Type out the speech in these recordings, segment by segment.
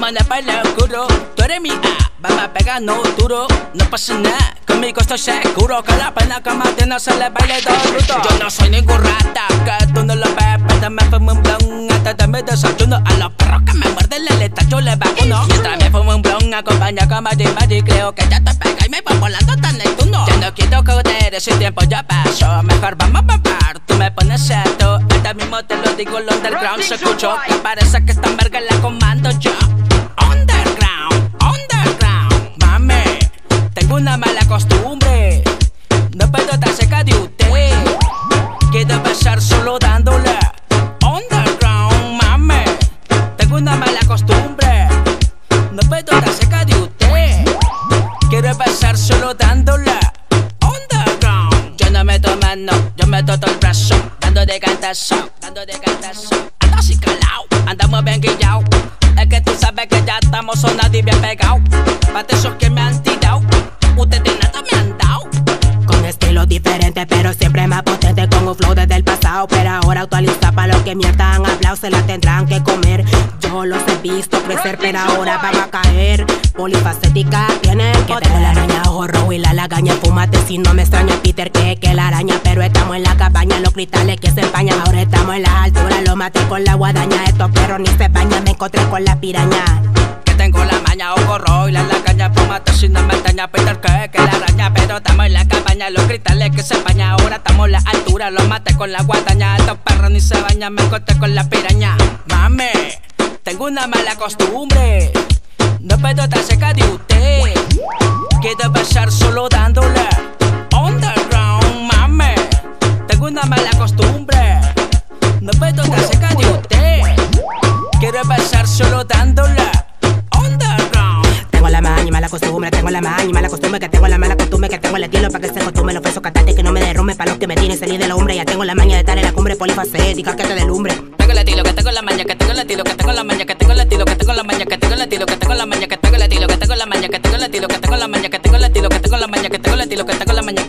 vámonos para el oscuro. Tú eres mi A, vamos a pegarnos duro. No pasa nada, conmigo estoy seguro que la pena que mate no se le baile todo bruto. Yo no soy ningún rata, que tú no lo ves, pero me fumo un blon antes de mi desayuno. A los perros que me muerden la aleta yo les vacuno. Mientras me fumo un blon, acompaña con Mari. Creo que ya te pega y me voy volando tan netuno. Ya no quiero joder, ese tiempo ya pasó. Mejor vamos a papar, tú me pones esto. Ahora mismo te lo digo, el underground se escuchó. Que parece que esta verga la comando yo. Underground, mami, tengo una mala costumbre. No puedo estar cerca de usted. Quiero besar solo dándole. Underground, mami, tengo una mala costumbre. No puedo estar cerca de usted. Quiero besar solo dándole. Underground. Yo no meto mano, yo meto todo el brazo. Dando de cantazo. Ando así calao, andamos bien guillados. Es que tú sabes que ya estamos sonados y bien pegados. Para esos que me han tirado, ustedes nada me han dado. Con estilos diferentes pero siempre más potente. Con un flow desde el pasado, pero ahora actualiza. Pa' los que mierda han hablado se la tendrán que comer. Yo los he visto crecer pero ahora van a caer. Polifacética tienen que tengo la araña ojo rojo y la lagaña. Fúmate si no me extraña Peter que la araña. Pero estamos en la cabaña, los cristales que se empañan. Ahora estamos en la altura, lo maté con la guadaña. Estos perros ni se bañan, me encontré con la piraña. Que tengo la maña, ojo rojo y la lagaña. Fúmate si no me extraña Peter que la araña. Pero estamos en la cabaña, los cristales que se empañan. Ahora estamos en la altura, lo maté con la guadaña. Estos perros ni se bañan, me encontré con la piraña. Mami, tengo una mala costumbre. No puedo estar cerca de usted. Quiero besar solo dándole. Underground, mami, tengo una mala costumbre. No puedo estar cerca de usted. Quiero besar solo dándole. Underground. Tengo la maña y mala costumbre, tengo la maña y mala costumbre. Que tengo la mala costumbre, que tengo el estilo para que se acostume. Lo ofrezo cantante que no me derrumbe. Pa' los que me tienen salir de la hombre. Ya tengo la maña de estar en la cumbre polifacética que te delumbre. Tengo el estilo, que tengo la maña, que tengo el estilo, que tengo la maña, que tengo el estilo, que tengo la maña, que tengo el estilo, que tengo la maña, que tengo el estilo, que tengo la maña, que tengo el estilo, que tengo la maña, que tengo el estilo, que tengo la maña, que tengo el estilo, que tengo la maña.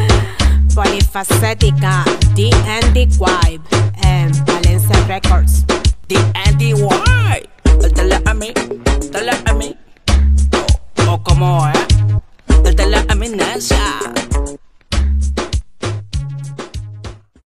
Polifacética, DND Vibe, Valencia Records.